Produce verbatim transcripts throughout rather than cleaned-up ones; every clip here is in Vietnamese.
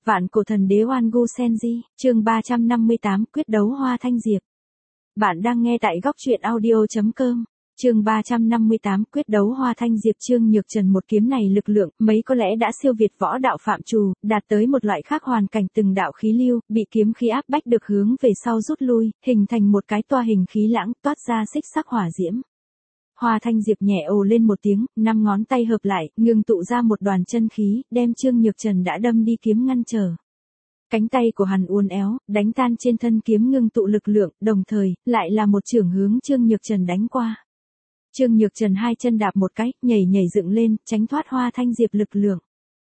Vạn cổ thần đế Oan Gu Senji, chương ba trăm năm mươi tám, quyết đấu Hoa Thanh Diệp. Bạn đang nghe tại góc truyện audio chấm com. Chương ba trăm năm mươi tám, quyết đấu Hoa Thanh Diệp. Trương Nhược Trần một kiếm này lực lượng, mấy có lẽ đã siêu việt võ đạo phạm trù, đạt tới một loại khác hoàn cảnh, từng đạo khí lưu, bị kiếm khí áp bách được hướng về sau rút lui, hình thành một cái toa hình khí lãng, toát ra xích sắc hỏa diễm. Hoa Thanh Diệp nhẹ ồ lên một tiếng, năm ngón tay hợp lại, ngưng tụ ra một đoàn chân khí, đem Trương Nhược Trần đã đâm đi kiếm ngăn trở. Cánh tay của hắn uốn éo, đánh tan trên thân kiếm ngưng tụ lực lượng, đồng thời, lại là một chưởng hướng Trương Nhược Trần đánh qua. Trương Nhược Trần hai chân đạp một cái, nhảy nhảy dựng lên, tránh thoát Hoa Thanh Diệp lực lượng.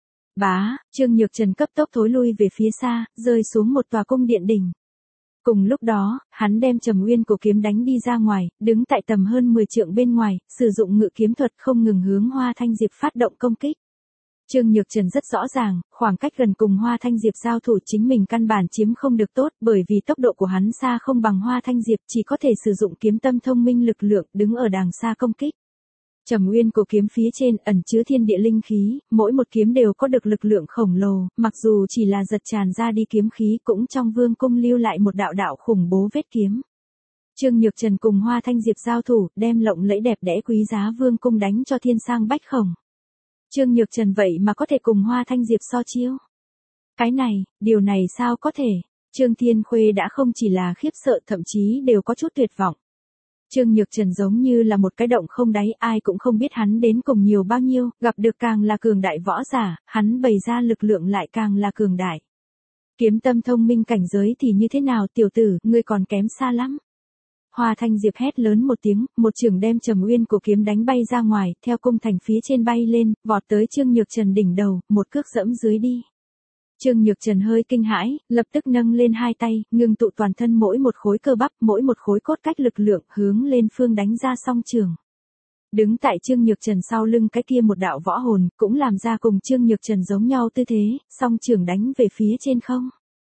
Bá, Trương Nhược Trần cấp tốc thối lui về phía xa, rơi xuống một tòa cung điện đỉnh. Cùng lúc đó, hắn đem Trầm Uyên cổ kiếm đánh đi ra ngoài, đứng tại tầm hơn mười trượng bên ngoài, sử dụng ngự kiếm thuật không ngừng hướng Hoa Thanh Diệp phát động công kích. Trương Nhược Trần rất rõ ràng, khoảng cách gần cùng Hoa Thanh Diệp giao thủ chính mình căn bản chiếm không được tốt, bởi vì tốc độ của hắn xa không bằng Hoa Thanh Diệp, chỉ có thể sử dụng kiếm tâm thông minh lực lượng, đứng ở đàng xa công kích. Trầm Uyên cổ kiếm phía trên ẩn chứa thiên địa linh khí, mỗi một kiếm đều có được lực lượng khổng lồ, mặc dù chỉ là giật tràn ra đi kiếm khí cũng trong vương cung lưu lại một đạo đạo khủng bố vết kiếm. Trương Nhược Trần cùng Hoa Thanh Diệp giao thủ, đem lộng lẫy đẹp đẽ quý giá vương cung đánh cho thiên sang bách khổng. Trương Nhược Trần vậy mà có thể cùng Hoa Thanh Diệp so chiêu. Cái này, điều này sao có thể? Trương Thiên Khuê đã không chỉ là khiếp sợ, thậm chí đều có chút tuyệt vọng. Trương Nhược Trần giống như là một cái động không đáy, ai cũng không biết hắn đến cùng nhiều bao nhiêu, gặp được càng là cường đại võ giả, hắn bày ra lực lượng lại càng là cường đại. Kiếm tâm thông minh cảnh giới thì như thế nào, tiểu tử, ngươi còn kém xa lắm. Hoa Thanh Diệp hét lớn một tiếng, một chưởng đem Trầm Uyên cổ kiếm đánh bay ra ngoài, theo cung thành phía trên bay lên, vọt tới Trương Nhược Trần đỉnh đầu, một cước dẫm dưới đi. Trương Nhược Trần hơi kinh hãi, lập tức nâng lên hai tay, ngưng tụ toàn thân mỗi một khối cơ bắp, mỗi một khối cốt cách lực lượng, hướng lên phương đánh ra song trường. Đứng tại Trương Nhược Trần sau lưng cái kia một đạo võ hồn, cũng làm ra cùng Trương Nhược Trần giống nhau tư thế, song trường đánh về phía trên không.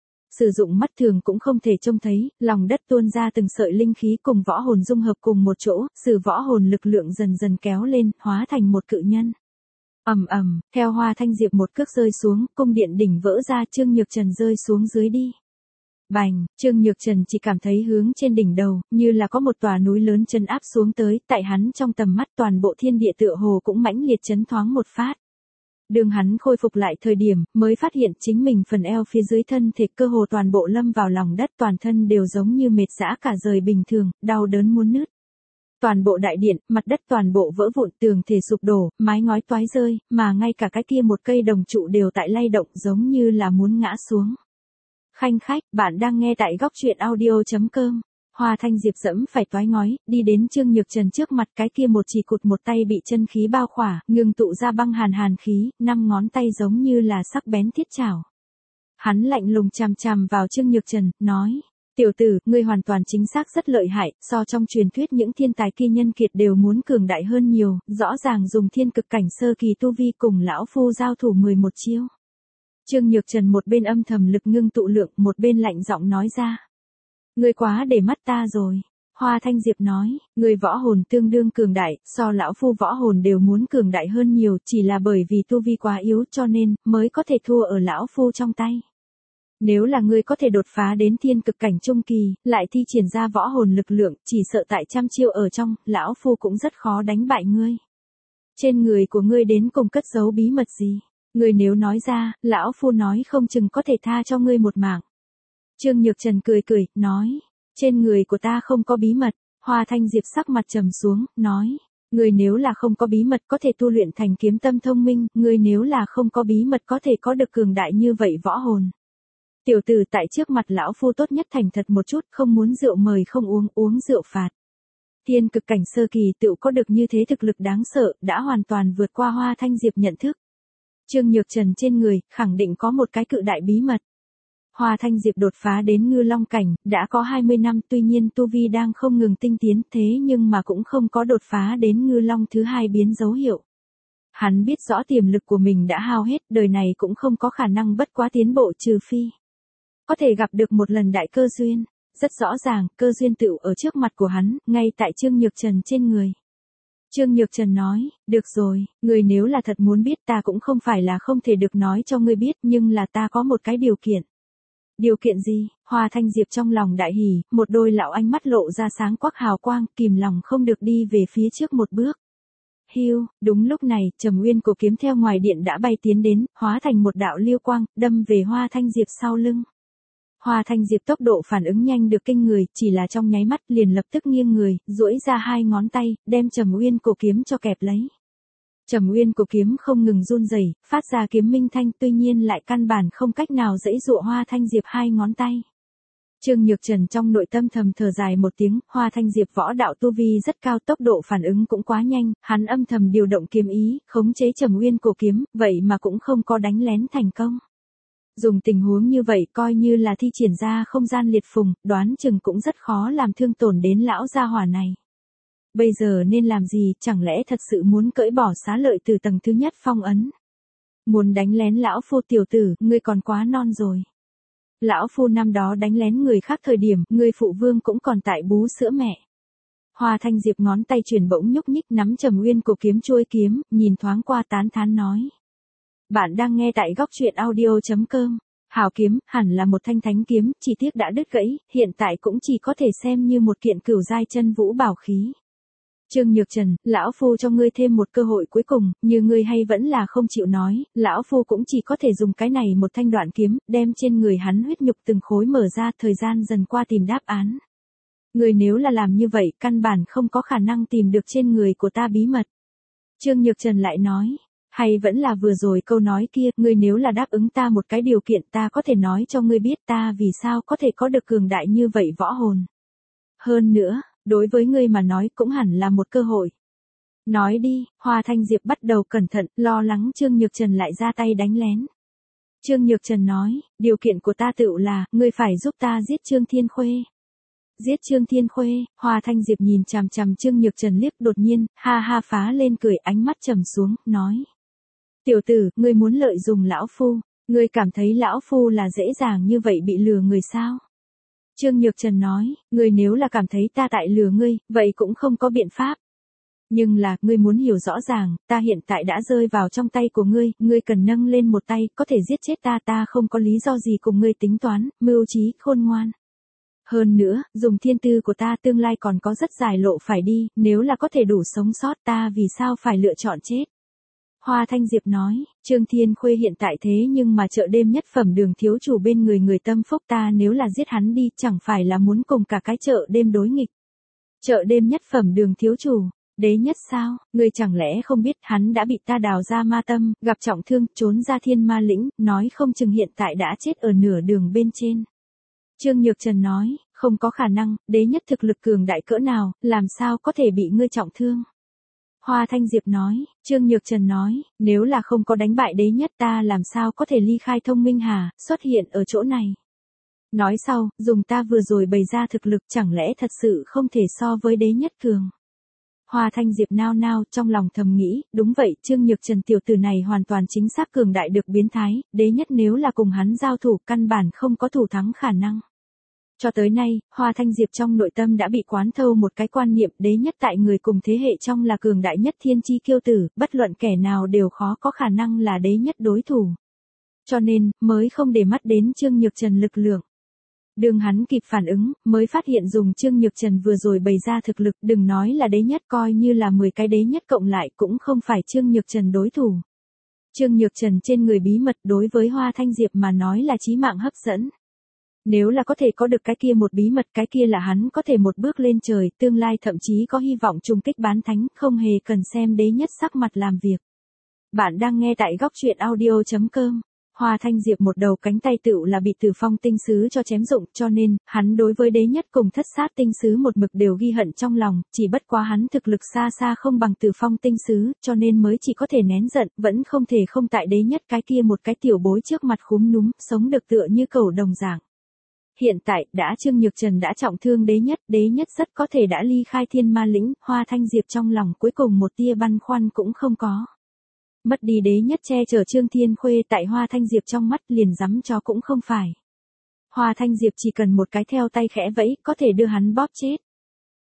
Sử dụng mắt thường cũng không thể trông thấy, lòng đất tuôn ra từng sợi linh khí cùng võ hồn dung hợp cùng một chỗ, sử võ hồn lực lượng dần dần kéo lên, hóa thành một cự nhân. Ầm ầm, theo Hoa Thanh Diệp một cước rơi xuống, cung điện đỉnh vỡ ra, Trương Nhược Trần rơi xuống dưới đi. Bành, Trương Nhược Trần chỉ cảm thấy hướng trên đỉnh đầu, như là có một tòa núi lớn chân áp xuống tới, tại hắn trong tầm mắt toàn bộ thiên địa tựa hồ cũng mãnh liệt chấn thoáng một phát. Đường hắn khôi phục lại thời điểm, mới phát hiện chính mình phần eo phía dưới thân thể cơ hồ toàn bộ lâm vào lòng đất, toàn thân đều giống như mệt rã cả rời bình thường, đau đớn muốn nứt. Toàn bộ đại điện, mặt đất toàn bộ vỡ vụn, tường thể sụp đổ, mái ngói toái rơi, mà ngay cả cái kia một cây đồng trụ đều tại lay động giống như là muốn ngã xuống. Khanh khách, bạn đang nghe tại góc truyện audio chấm com. Hoa Thanh Diệp dẫm phải toái ngói, đi đến Trương Nhược Trần trước mặt, cái kia một chỉ cụt một tay bị chân khí bao khỏa, ngưng tụ ra băng hàn hàn khí, năm ngón tay giống như là sắc bén thiết chảo. Hắn lạnh lùng chằm chằm vào Trương Nhược Trần, nói: "Tiểu tử, ngươi hoàn toàn chính xác rất lợi hại, so trong truyền thuyết những thiên tài kia nhân kiệt đều muốn cường đại hơn nhiều, rõ ràng dùng thiên cực cảnh sơ kỳ tu vi cùng lão phu giao thủ mười một chiêu." Trương Nhược Trần một bên âm thầm lực ngưng tụ lượng, một bên lạnh giọng nói ra: "Ngươi quá để mắt ta rồi." Hoa Thanh Diệp nói: "Ngươi võ hồn tương đương cường đại, so lão phu võ hồn đều muốn cường đại hơn nhiều, chỉ là bởi vì tu vi quá yếu cho nên mới có thể thua ở lão phu trong tay. Nếu là ngươi có thể đột phá đến thiên cực cảnh trung kỳ, lại thi triển ra võ hồn lực lượng, chỉ sợ tại trăm chiêu ở trong, lão phu cũng rất khó đánh bại ngươi. Trên người của ngươi đến cùng cất giấu bí mật gì? Ngươi nếu nói ra, lão phu nói không chừng có thể tha cho ngươi một mạng." Trương Nhược Trần cười cười, nói: "Trên người của ta không có bí mật." Hoa Thanh Diệp sắc mặt trầm xuống, nói: "Ngươi nếu là không có bí mật có thể tu luyện thành kiếm tâm thông minh, ngươi nếu là không có bí mật có thể có được cường đại như vậy võ hồn. Tiểu tử, tại trước mặt lão phu tốt nhất thành thật một chút, không muốn rượu mời không uống, uống rượu phạt." Thiên cực cảnh sơ kỳ tựu có được như thế thực lực đáng sợ, đã hoàn toàn vượt qua Hoa Thanh Diệp nhận thức. Trương Nhược Trần trên người, khẳng định có một cái cự đại bí mật. Hoa Thanh Diệp đột phá đến ngư long cảnh, đã có hai mươi năm, tuy nhiên tu vi đang không ngừng tinh tiến, thế nhưng mà cũng không có đột phá đến ngư long thứ hai biến dấu hiệu. Hắn biết rõ tiềm lực của mình đã hao hết, đời này cũng không có khả năng bất quá tiến bộ, trừ phi có thể gặp được một lần đại cơ duyên. Rất rõ ràng, cơ duyên tựu ở trước mặt của hắn, ngay tại Trương Nhược Trần trên người. Trương Nhược Trần nói, được rồi, ngươi nếu là thật muốn biết ta cũng không phải là không thể được nói cho ngươi biết, nhưng là ta có một cái điều kiện. Điều kiện gì? Hoa Thanh Diệp trong lòng đại hỉ, một đôi lão ánh mắt lộ ra sáng quắc hào quang, kìm lòng không được đi về phía trước một bước. Hiu, đúng lúc này, Trầm Uyên cổ kiếm theo ngoài điện đã bay tiến đến, hóa thành một đạo liêu quang, đâm về Hoa Thanh Diệp sau lưng. Hoa Thanh Diệp tốc độ phản ứng nhanh được kinh người, chỉ là trong nháy mắt liền lập tức nghiêng người, duỗi ra hai ngón tay, đem Trầm Uyên cổ kiếm cho kẹp lấy. Trầm Uyên cổ kiếm không ngừng run rẩy, phát ra kiếm minh thanh, tuy nhiên lại căn bản không cách nào giãy giụa Hoa Thanh Diệp hai ngón tay. Trương Nhược Trần trong nội tâm thầm thở dài một tiếng, Hoa Thanh Diệp võ đạo tu vi rất cao, tốc độ phản ứng cũng quá nhanh, hắn âm thầm điều động kiếm ý, khống chế Trầm Uyên cổ kiếm, vậy mà cũng không có đánh lén thành công. Dùng tình huống như vậy coi như là thi triển ra không gian liệt phùng, đoán chừng cũng rất khó làm thương tổn đến lão gia hỏa này. Bây giờ nên làm gì, chẳng lẽ thật sự muốn cởi bỏ xá lợi từ tầng thứ nhất phong ấn? Muốn đánh lén lão phu tiểu tử, ngươi còn quá non rồi. Lão phu năm đó đánh lén người khác thời điểm, ngươi phụ vương cũng còn tại bú sữa mẹ. Hoa Thanh Diệp ngón tay chuyển bỗng nhúc nhích nắm Trầm Uyên cổ kiếm chuôi kiếm, nhìn thoáng qua tán thán nói. Bạn đang nghe tại góc truyện audio chấm com. Hào kiếm, hẳn là một thanh thánh kiếm, chỉ tiếc đã đứt gãy, hiện tại cũng chỉ có thể xem như một kiện cửu giai chân vũ bảo khí. Trương Nhược Trần, lão phu cho ngươi thêm một cơ hội cuối cùng, như ngươi hay vẫn là không chịu nói, lão phu cũng chỉ có thể dùng cái này một thanh đoạn kiếm, đem trên người hắn huyết nhục từng khối mở ra, thời gian dần qua tìm đáp án. Ngươi nếu là làm như vậy, căn bản không có khả năng tìm được trên người của ta bí mật. Trương Nhược Trần lại nói, hay vẫn là vừa rồi câu nói kia, ngươi nếu là đáp ứng ta một cái điều kiện, ta có thể nói cho ngươi biết ta vì sao có thể có được cường đại như vậy võ hồn. Hơn nữa, đối với ngươi mà nói cũng hẳn là một cơ hội. Nói đi, Hoa Thanh Diệp bắt đầu cẩn thận, lo lắng Trương Nhược Trần lại ra tay đánh lén. Trương Nhược Trần nói, điều kiện của ta tựu là, ngươi phải giúp ta giết Trương Thiên Khuê. Giết Trương Thiên Khuê, Hoa Thanh Diệp nhìn chằm chằm Trương Nhược Trần liếc, đột nhiên, ha ha phá lên cười, ánh mắt trầm xuống, nói. Tiểu tử, ngươi muốn lợi dụng lão phu, ngươi cảm thấy lão phu là dễ dàng như vậy bị lừa người sao? Trương Nhược Trần nói, ngươi nếu là cảm thấy ta tại lừa ngươi, vậy cũng không có biện pháp. Nhưng là, ngươi muốn hiểu rõ ràng, ta hiện tại đã rơi vào trong tay của ngươi, ngươi cần nâng lên một tay, có thể giết chết ta, ta không có lý do gì cùng ngươi tính toán, mưu trí, khôn ngoan. Hơn nữa, dùng thiên tư của ta tương lai còn có rất dài lộ phải đi, nếu là có thể đủ sống sót ta vì sao phải lựa chọn chết. Hoa Thanh Diệp nói, Trương Thiên Khuê hiện tại thế nhưng mà chợ đêm nhất phẩm đường thiếu chủ bên người người tâm phúc, ta nếu là giết hắn đi chẳng phải là muốn cùng cả cái chợ đêm đối nghịch. Chợ đêm nhất phẩm đường thiếu chủ, đế nhất sao, ngươi chẳng lẽ không biết hắn đã bị ta đào ra ma tâm, gặp trọng thương, trốn ra thiên ma lĩnh, nói không chừng hiện tại đã chết ở nửa đường bên trên. Trương Nhược Trần nói, không có khả năng, đế nhất thực lực cường đại cỡ nào, làm sao có thể bị ngươi trọng thương. Hoa Thanh Diệp nói, Trương Nhược Trần nói, nếu là không có đánh bại đế nhất ta làm sao có thể ly khai Thông Minh Hà, xuất hiện ở chỗ này. Nói sau, dùng ta vừa rồi bày ra thực lực chẳng lẽ thật sự không thể so với đế nhất cường. Hoa Thanh Diệp nao nao trong lòng thầm nghĩ, đúng vậy, Trương Nhược Trần tiểu tử này hoàn toàn chính xác cường đại được biến thái, đế nhất nếu là cùng hắn giao thủ căn bản không có thủ thắng khả năng. Cho tới nay, Hoa Thanh Diệp trong nội tâm đã bị quán thâu một cái quan niệm đế nhất tại người cùng thế hệ trong là cường đại nhất thiên chi kiêu tử, bất luận kẻ nào đều khó có khả năng là đế nhất đối thủ. Cho nên, mới không để mắt đến Trương Nhược Trần lực lượng. Đường hắn kịp phản ứng, mới phát hiện dùng Trương Nhược Trần vừa rồi bày ra thực lực, đừng nói là đế nhất coi như là mười cái đế nhất cộng lại cũng không phải Trương Nhược Trần đối thủ. Trương Nhược Trần trên người bí mật đối với Hoa Thanh Diệp mà nói là chí mạng hấp dẫn. Nếu là có thể có được cái kia một bí mật, cái kia là hắn có thể một bước lên trời, tương lai thậm chí có hy vọng trùng kích bán thánh, không hề cần xem đế nhất sắc mặt làm việc. Bạn đang nghe tại góc truyện audio chấm com. Hoa Thanh Diệp một đầu cánh tay tựu là bị Tử Phong tinh sứ cho chém dụng, cho nên, hắn đối với đế nhất cùng thất sát tinh sứ một mực đều ghi hận trong lòng, chỉ bất quá hắn thực lực xa xa không bằng Tử Phong tinh sứ, cho nên mới chỉ có thể nén giận, vẫn không thể không tại đế nhất cái kia một cái tiểu bối trước mặt khúm núm, sống được tựa như cẩu đồng dạng. Hiện tại, đã Trương Nhược Trần đã trọng thương đế nhất, đế nhất rất có thể đã ly khai thiên ma lĩnh, Hoa Thanh Diệp trong lòng cuối cùng một tia băn khoăn cũng không có. Mất đi đế nhất che chở Trương Thiên Khuê tại Hoa Thanh Diệp trong mắt liền dắm cho cũng không phải. Hoa Thanh Diệp chỉ cần một cái theo tay khẽ vẫy có thể đưa hắn bóp chết.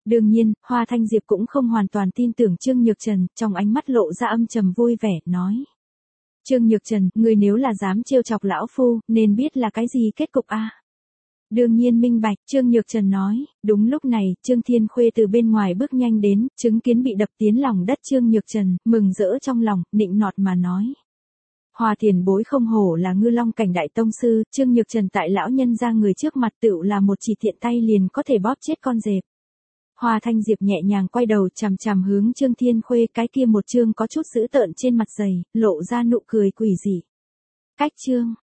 Đương nhiên, Hoa Thanh Diệp cũng không hoàn toàn tin tưởng Trương Nhược Trần, trong ánh mắt lộ ra âm trầm vui vẻ, nói. Trương Nhược Trần, người nếu là dám trêu chọc lão phu, nên biết là cái gì kết cục a? Đương nhiên minh bạch, Trương Nhược Trần nói. Đúng lúc này, Trương Thiên Khuê từ bên ngoài bước nhanh đến, chứng kiến bị đập tiến lòng đất Trương Nhược Trần, mừng rỡ trong lòng, nịnh nọt mà nói. Hoa tiền bối không hổ là ngư long cảnh đại tông sư, Trương Nhược Trần tại lão nhân ra người trước mặt tựu là một chỉ tiện tay liền có thể bóp chết con dẹp. Hoa Thanh Diệp nhẹ nhàng quay đầu chằm chằm hướng Trương Thiên Khuê, cái kia một trương có chút dữ tợn trên mặt dày, lộ ra nụ cười quỷ dị. Cách trương,